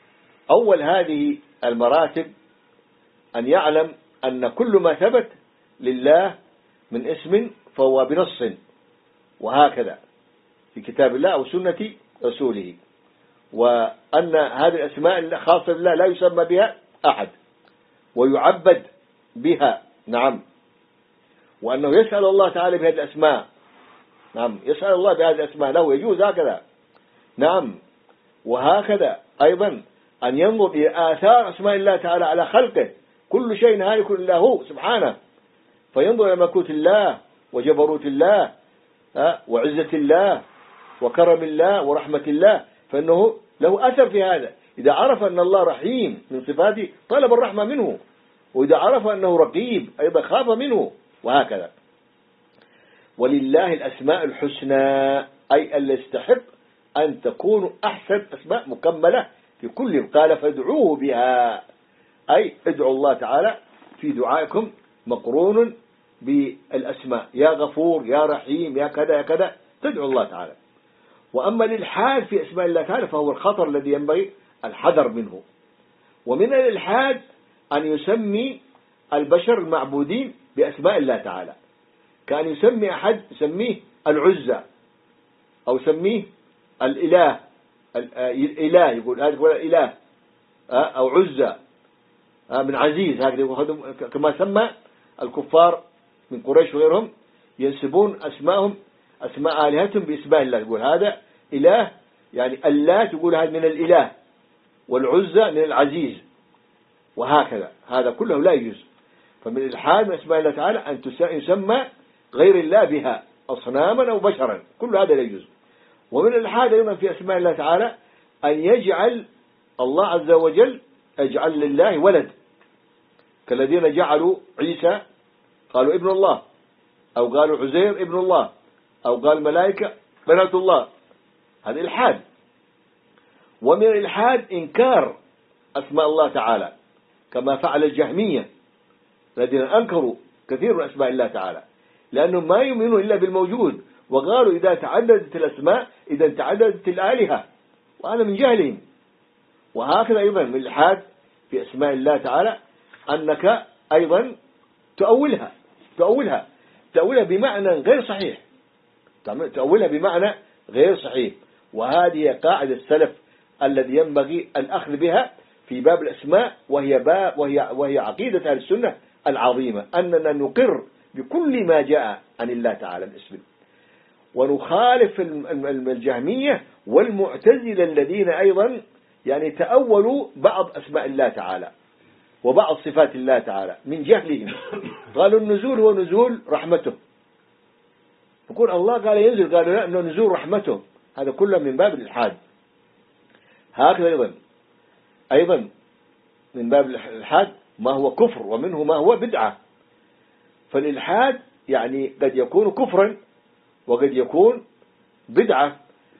أول هذه المراتب أن يعلم أن كل ما ثبت لله من اسم فهو بنص، وهكذا في كتاب الله أو سنة رسوله، وأن هذه الأسماء الخاصة بالله لا يسمى بها أحد ويعبد بها. نعم. وأنه يسأل الله تعالى بهذه الأسماء. نعم، يسأل الله بهذه الأسماء له، يجوز هكذا. نعم. وهكذا أيضا أن ينظر إلى آثار أسماء الله تعالى على خلقه، كل شيء هالك إلا هو سبحانه، فينظر إلى ملكوت الله وجبروت الله وعزة الله وكرم الله ورحمة الله، فإنه له أثر في هذا. إذا عرف أن الله رحيم من صفاته طلب الرحمة منه، وإذا عرف أنه رقيب أيضا خاف منه، وهكذا. ولله الأسماء الحسنى، أي اللي يستحق أن تكون أحسن أسماء مكملة في كل. قال فادعوه بها، أي ادعوا الله تعالى في دعائكم مقرون بالأسماء، يا غفور يا رحيم يا كذا يا كذا، تدعو الله تعالى. وأما الإلحاد في أسماء الله تعالى فهو الخطر الذي ينبغي الحذر منه. ومن الإلحاد أن يسمي البشر المعبودين بأسماء الله تعالى، كان يسمي أحد يسميه العزة أو يسميه الإله، الإله يقول هذا يقول الإله أو عزة من عزيز، هكذا كما سمى الكفار من قريش وغيرهم ينسبون أسماءهم أسماء آلهتهم بأسماء الله، يقول هذا إله يعني الله، تقول هذا من الإله، والعزة من العزيز، وهكذا. هذا كله لا يجوز. فمن الإلحاد من أسماء الله تعالى أن يسمى غير الله بها أصناما أو بشرا، كل هذا لا يجوز. ومن الإلحاد أيضا في أسماء الله تعالى أن يجعل الله عز وجل يجعل لله ولد، كالذين جعلوا عيسى قالوا ابن الله، أو قالوا عزير ابن الله، أو قال الملائكة بنات الله، هذا إلحاد. ومن الإلحاد إنكار أسماء الله تعالى كما فعل الجهمية الذين أنكروا كثير من أسماء الله تعالى، لأنهم ما يؤمنون إلا بالموجود، وقالوا إذا تعددت الأسماء إذا تعددت الآلهة، وهذا من جهلهم. وهكذا أيضا من الإلحاد في أسماء الله تعالى أنك أيضا تؤولها تؤولها تؤولها بمعنى غير صحيح، تؤولها بمعنى غير صحيح. وهذه قاعدة السلف الذي ينبغي الأخذ بها في باب الأسماء، وهي باب وهي وهي عقيدة أهل السنة العظيمة، أننا نقر بكل ما جاء عن الله تعالى الاسم، ونخالف الجهمية والمعتزلة الذين أيضا يعني تأولوا بعض أسماء الله تعالى وبعض صفات الله تعالى من جهلهم. قالوا النزول هو نزول رحمته، يقول الله قال ينزل، قالوا لا أنه نزول رحمته، هذا كله من باب الإلحاد. هكذا أيضا أيضا من باب الإلحاد ما هو كفر، ومنه ما هو بدعة. فالإلحاد يعني قد يكون كفرا وقد يكون بدعة.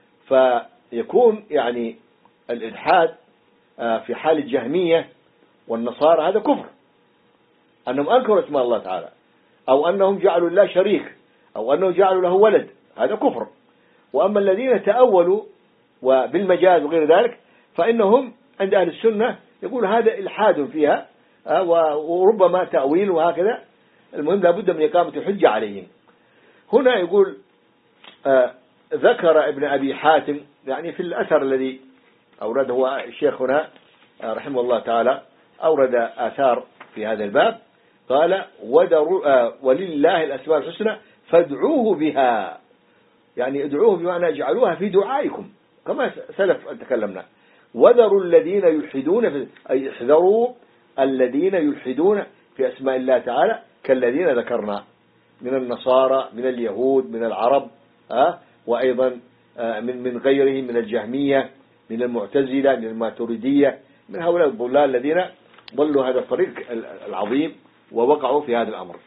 فيكون يعني الإلحاد في حال الجهمية والنصارى هذا كفر، أنهم أنكروا اسماء الله تعالى، أو أنهم جعلوا الله شريك، أو أنهم جعلوا له ولد، هذا كفر. وأما الذين تأولوا وبالمجاز وغير ذلك فإنهم عند أهل السنة يقول هذا إلحاد فيها وربما تأويل وهكذا. المهم لابد من إقامة الحجة عليهم. هنا يقول آه ذكر ابن أبي حاتم يعني في الأثر الذي أورده الشيخ هنا آه رحمه الله تعالى، أورد آثار في هذا الباب. قال آه ولله الأسماء الحسنى فادعوه بها، يعني ادعوه بمعنى اجعلوها في دعائكم كما سلف تكلمنا. وذروا الذين يلحدون في، أي احذروا الذين يلحدون في أسماء الله تعالى كالذين ذكرنا من النصارى من اليهود من العرب أه؟ وأيضا آه من من غيرهم من الجهمية من المعتزلة من الماتريدية، من هؤلاء الضلال الذين ضلوا هذا الطريق العظيم ووقعوا في هذا الأمر.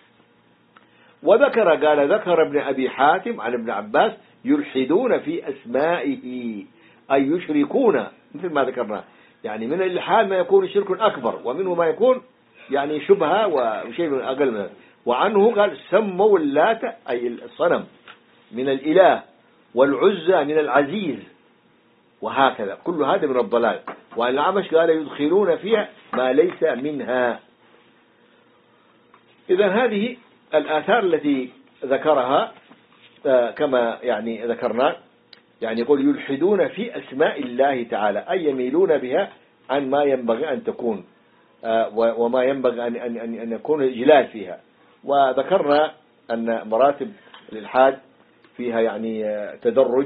وذكر قال ذكر ابن أبي حاتم عن ابن عباس يلحدون في أسمائه، أي يشركون مثل ما ذكرنا. يعني من الإلحاد ما يكون شرك أكبر، ومنه ما يكون يعني شبهة وشيء من أقل منه. وعنه قال سموا اللات أي الصنم من الإله، والعزة من العزيز، وهكذا كل هذا من الضلال. وعن الأعمش قال يدخلون فيها ما ليس منها. إذا هذه الآثار التي ذكرها كما يعني ذكرنا، يعني يقول يلحدون في أسماء الله تعالى، أي يميلون بها عن ما ينبغي أن تكون وما ينبغي أن أن أن يكون الإجلال فيها. وذكرنا أن مراتب الإلحاد فيها يعني تدرج،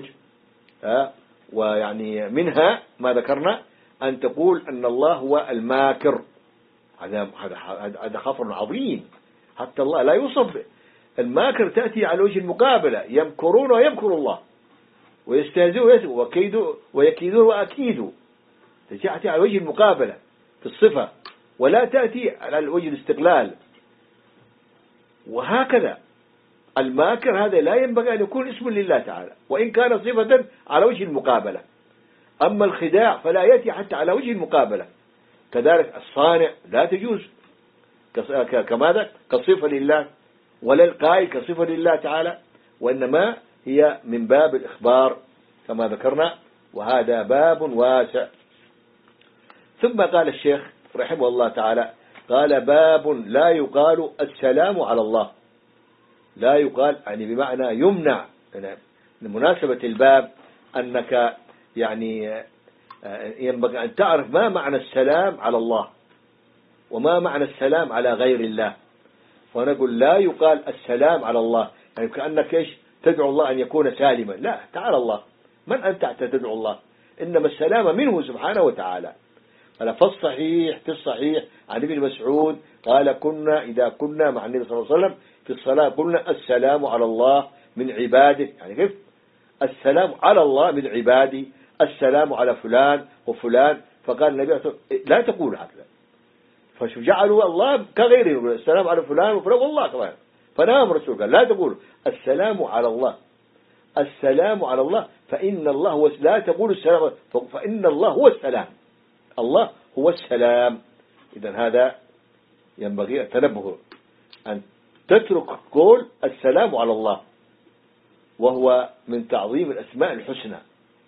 ويعني منها ما ذكرنا أن تقول أن الله هو الماكر. هذا هذا خطر عظيم، حتى الله لا يوصف الماكر، تأتي على وجه المقابلة، يمكرون ويمكر الله ويستهزئون وكيدوا ويكيدون وأكيدوا، تأتي على وجه المقابلة في الصفة ولا تأتي على وجه الاستقلال. وهكذا الماكر هذا لا ينبغي أن يكون اسم لله تعالى وإن كان صفة على وجه المقابلة. أما الخداع فلا يأتي حتى على وجه المقابلة. كذلك الصانع لا تجوز كماذا كصفة لله، ولا القائل كصفة لله تعالى، وإنما هي من باب الإخبار كما ذكرنا، وهذا باب واسع. ثم قال الشيخ رحمه الله تعالى قال باب لا يقال السلام على الله، لا يقال يعني بمعنى يمنع. يعني مناسبة الباب أنك يعني ينبغي أن تعرف ما معنى السلام على الله وما معنى السلام على غير الله. ونقول لا يقال السلام على الله يعني كأنك إيش تدعو الله أن يكون سالما، لا، تعالى الله، من أنت تدعو الله؟ إنما السلام منه سبحانه وتعالى. قال فالصحيح في الصحيح عن ابن مسعود قال كنا إذا كنا مع النبي صلى الله عليه وسلم في الصلاة قلنا السلام على الله من عباده. يعني كيف السلام على الله من عبادي، السلام على فلان وفلان. فقال النبي لا تقول هكذا، فجعلوا الله كغيره، يقول السلام على فلان وفلان والله كمان. فنام رسول قال لا تقول السلام على الله، السلام على الله، فإن الله هو، لا تقول السلام فإن الله هو السلام، الله هو السلام. إذن هذا ينبغي التنبه أن تترك قول السلام على الله، وهو من تعظيم الأسماء الحسنى.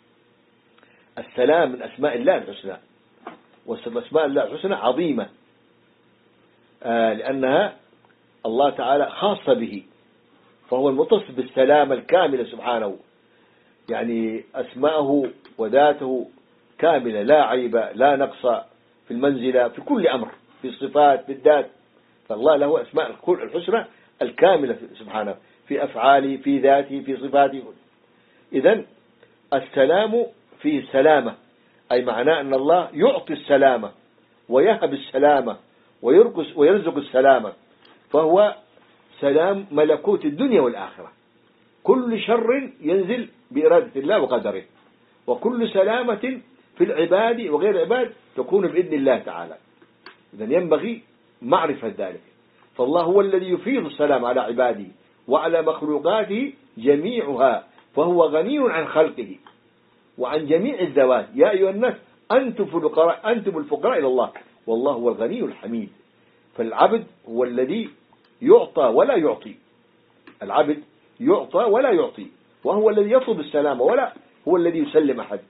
السلام من أسماء الله الحسنى، وأسماء الله الحسنى عظيمة آه لأنها الله تعالى خاص به، فهو المتصف بالسلام الكامل سبحانه. يعني أسماءه وذاته كاملة لا عيب لا نقص في المنزلة في كل أمر، في الصفات في الذات. فالله له أسماء الحسنى الكاملة سبحانه في أفعاله في ذاته في صفاته. إذن السلام فيه سلامة، أي معناه أن الله يعطي السلامة ويهب السلامة ويرزق السلامة، فهو سلام ملكوت الدنيا والآخرة. كل شر ينزل بإرادة الله وقدره، وكل سلامة في العباد وغير العباد تكون بإذن الله تعالى. إذن ينبغي معرفة ذلك. فالله هو الذي يفيض السلام على عباده وعلى مخلوقاته جميعها، فهو غني عن خلقه وعن جميع الذوات. يا أيها الناس أنتم الفقراء أنتم الفقراء إلى الله والله هو الغني الحميد. فالعبد هو الذي يعطى ولا يعطي، العبد يعطى ولا يعطي، وهو الذي يطلب السلام ولا هو الذي يسلم أحد.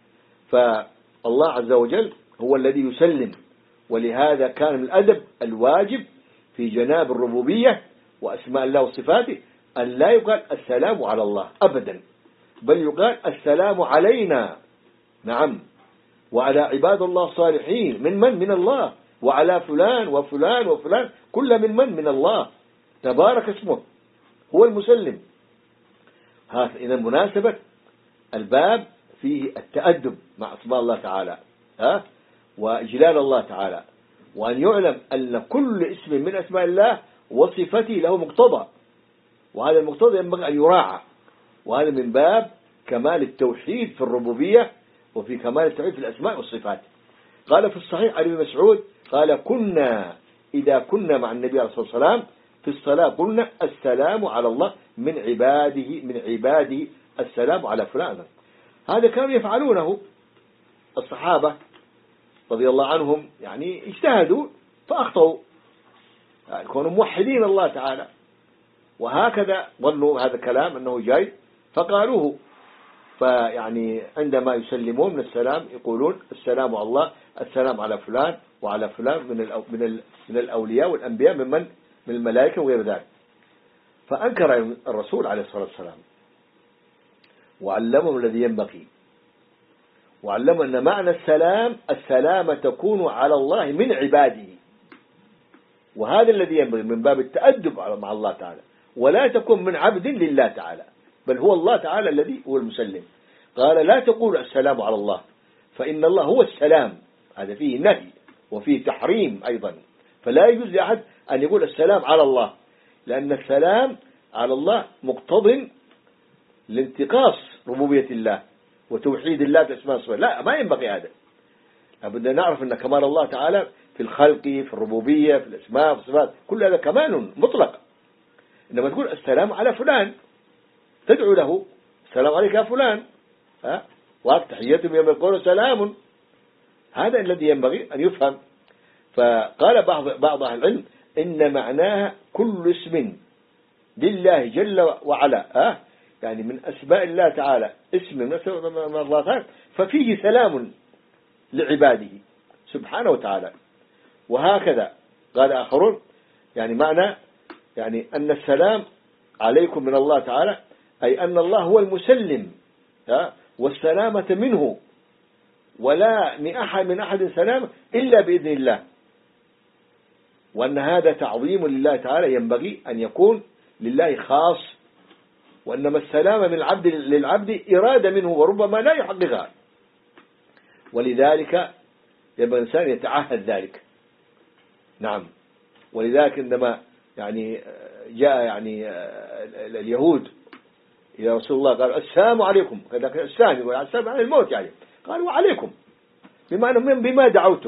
فالله عز وجل هو الذي يسلم، ولهذا كان من الأدب الواجب في جناب الربوبية وأسماء الله وصفاته أن لا يقال السلام على الله أبدا، بل يقال السلام علينا، نعم، وعلى عباد الله الصالحين. من من؟ من الله. وعلى فلان وفلان وفلان كل من من؟ من الله تبارك اسمه، هو المسلم. هذا إذا مناسبة الباب فيه التأدب مع أسماء الله تعالى ها وإجلال الله تعالى، وأن يعلم أن كل اسم من أسماء الله وصفته له مقتضى، وهذا المقتضى ينبغي أن يراعى. وهذا من باب كمال التوحيد في الربوبية وفي كمال التوحيد في الأسماء والصفات. قال في الصحيح عن ابن مسعود قال كنا إذا كنا مع النبي عليه الصلاة والسلام في الصلاة قلنا السلام على الله من عباده من عباده السلام على فلان. هذا كانوا يفعلونه الصحابة رضي الله عنهم، يعني اجتهدوا فأخطأوا، يعني كانوا موحدين الله تعالى، وهكذا ظنوا هذا الكلام أنه جاي فقالوه. فيعني عندما يسلمون من السلام يقولون السلام على الله السلام على فلان وعلى فلان من من من الأولياء والأنبياء ممن من الملائكة وغير ذلك. فأنكر الرسول عليه الصلاة والسلام وعلمهم الذي ينبغي، وعلم أن معنى السلام السلامة تكون على الله من عباده، وهذا الذي ينبغي من باب التأدب مع الله تعالى، ولا تكون من عبد لله تعالى، بل هو الله تعالى الذي هو المسلم. قال لا تقول السلام على الله فإن الله هو السلام، هذا فيه نهي وفيه تحريم أيضا، فلا يجوز لأحد أن يقول السلام على الله، لأن السلام على الله مقتض لانتقاص ربوبية الله وتوحيد الله بأسماء الصفات، لا ما ينبغي هذا. بدنا نعرف أن كمال الله تعالى في الخلق، في الربوبية، في الأسماء، في الصفات، كل هذا كمال مطلق. إنما تقول السلام على فلان، تدعو له السلام عليك يا فلان، ها وتحيتهم يوم يقولون سلام، هذا الذي ينبغي أن يفهم. فقال بعض بعض أهل العلم إن معناها كل اسم لله جل وعلا، ها يعني من أسماء الله تعالى اسم من أسماء الله تعالى ففيه سلام لعباده سبحانه وتعالى. وهكذا قال آخرون يعني معنى يعني أن السلام عليكم من الله تعالى أي أن الله هو المسلم والسلامة منه، ولا من أحد من أحد سلام إلا بإذن الله، وأن هذا تعظيم لله تعالى ينبغي أن يكون لله خاص، وأنما السلامة من العبد للعبد إرادة منه وربما لا يحققها، ولذلك يبقى الإنسان يتعهد ذلك. نعم، ولذلك عندما يعني جاء يعني اليهود إلى رسول الله قال السلام عليكم، لكن السلام يقول السلام على الموت يعني، قالوا وعليكم بما بما دعوتم،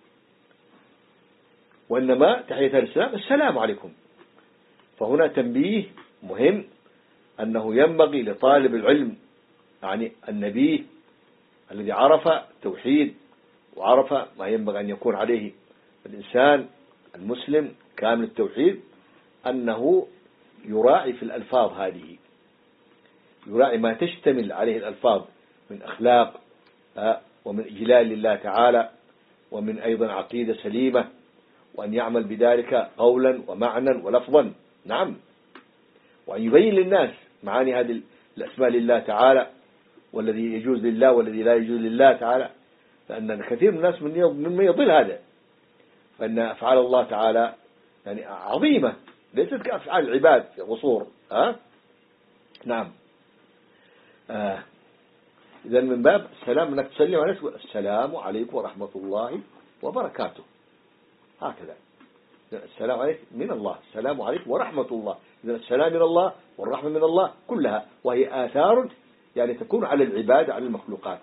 وإنما تحية الإسلام السلام عليكم. فهنا تنبيه مهم أنه ينبغي لطالب العلم يعني النبي الذي عرف التوحيد وعرف ما ينبغي أن يكون عليه الإنسان المسلم كامل التوحيد، أنه يراعي في الألفاظ هذه، يراعي ما تشتمل عليه الألفاظ من أخلاق ومن إجلال لله تعالى ومن أيضا عقيدة سليمة، وأن يعمل بذلك قولا ومعنى ولفظا. نعم، وأن يبين للناس معاني هذه الأسماء لله تعالى والذي يجوز لله والذي لا يجوز لله تعالى، لأن كثير من الناس من يضل هذا، فإن أفعال الله تعالى يعني عظيمة ليست كأفعال العباد في قصور. ها نعم. آه. إذا من باب السلام أنك تسلم عليه السلام عليكم ورحمة الله وبركاته، هكذا السلام عليكم من الله، السلام عليكم ورحمة الله، إذا السلام من الله والرحمة من الله كلها، وهي آثار يعني تكون على العباد على المخلوقات.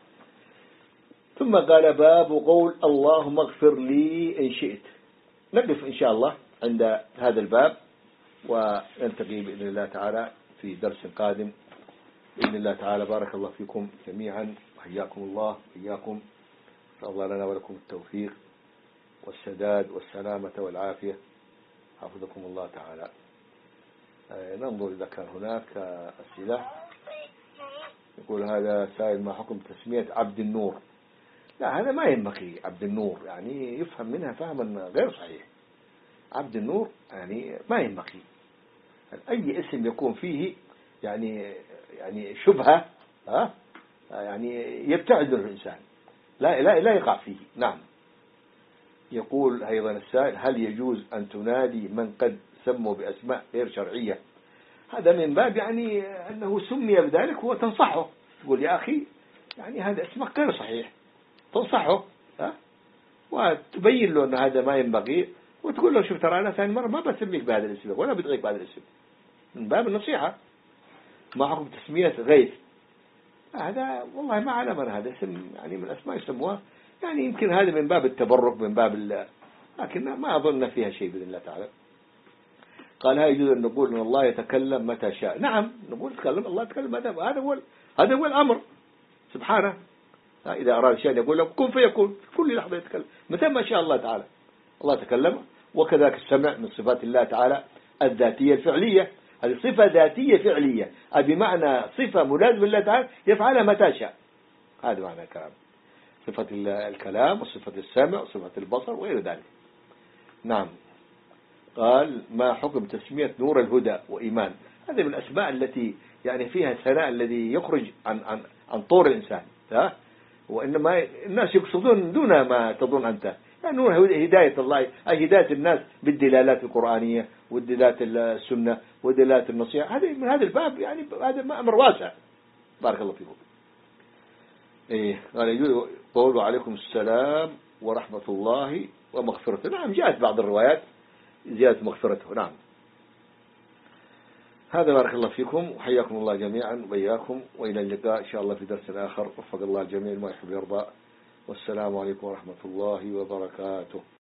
ثم قال باب قول اللهم اغفر لي إن شئت. نقف إن شاء الله عند هذا الباب ونلتقي بإذن الله تعالى في درس قادم بإذن الله تعالى. بارك الله فيكم جميعا وحياكم الله وإياكم، نسأل الله لنا ولكم التوفيق والسداد والسلامة والعافية، حفظكم الله تعالى. ننظر إذا كان هناك أسئلة. يقول هذا سائل ما حكم تسمية عبد النور؟ لا، هذا ما ينبغي. عبد النور يعني يفهم منها فهما غير صحيح. عبد النور يعني ما ينبغي أي اسم يكون فيه يعني يعني شبهة، ها يعني يبتعد منه الإنسان، لا لا لا يقع فيه. نعم. يقول أيضا السائل هل يجوز أن تنادي من قد سموا بأسماء غير شرعية؟ هذا من باب يعني أنه سمي بذلك وتنصحه، تقول يا أخي يعني هذا اسمك غير صحيح، تنصحه ها وتبين له أن هذا ما ينبغي، وتقول له شوف ترى أنا ثاني مرة ما بسميك بهذا الاسم ولا بدعيك بهذا الاسم، من باب النصيحة. ما حكم تسمية غيث؟ هذا والله ما أعلم أنا، هذا اسم يعني من الأسماء يسموها، يعني يمكن هذا من باب التبرك من باب الله، لكن ما أظن فيها شيء بإذن الله تعالى. قال هل يجوز أن نقول أن الله يتكلم متى شاء؟ نعم، نقول تكلم الله يتكلم متى، هذا هو هذا هو الأمر سبحانه. إذا أراد شيء يقول له كن فيكون، في كل لحظة يتكلم متى ما شاء الله تعالى. الله تكلم. وكذلك السمع من صفات الله تعالى الذاتية الفعلية، هذه صفة ذاتية فعلية بمعنى صفة ملازمة لله تعالى يفعلها متى شاء، هذا معنى الكلام. صفة الكلام وصفة السمع وصفة البصر وغير ذلك. نعم. قال ما حكم تسمية نور الهدى وإيمان؟ هذه من الأسماء التي يعني فيها ثناء الذي يخرج عن عن عن طور الإنسان، ها؟ وإنما الناس يقصدون دون ما تظن أنت، يعني نور هداية الله، أي هداية الناس بالدلالات القرآنية والدلالات السنة ودلالات النصيحة. هذه من هذا الباب، يعني هذا أمر واسع. بارك الله فيكم. إيه قال يقول قول وعليكم السلام ورحمة الله ومغفرته. نعم جاءت بعض الروايات زيادة مغفرته. نعم. هذا بارك الله فيكم وحياكم الله جميعا وبياكم، وإلى اللقاء إن شاء الله في درس آخر. وفق الله الجميع ما يحب ويرضى. والسلام عليكم ورحمة الله وبركاته.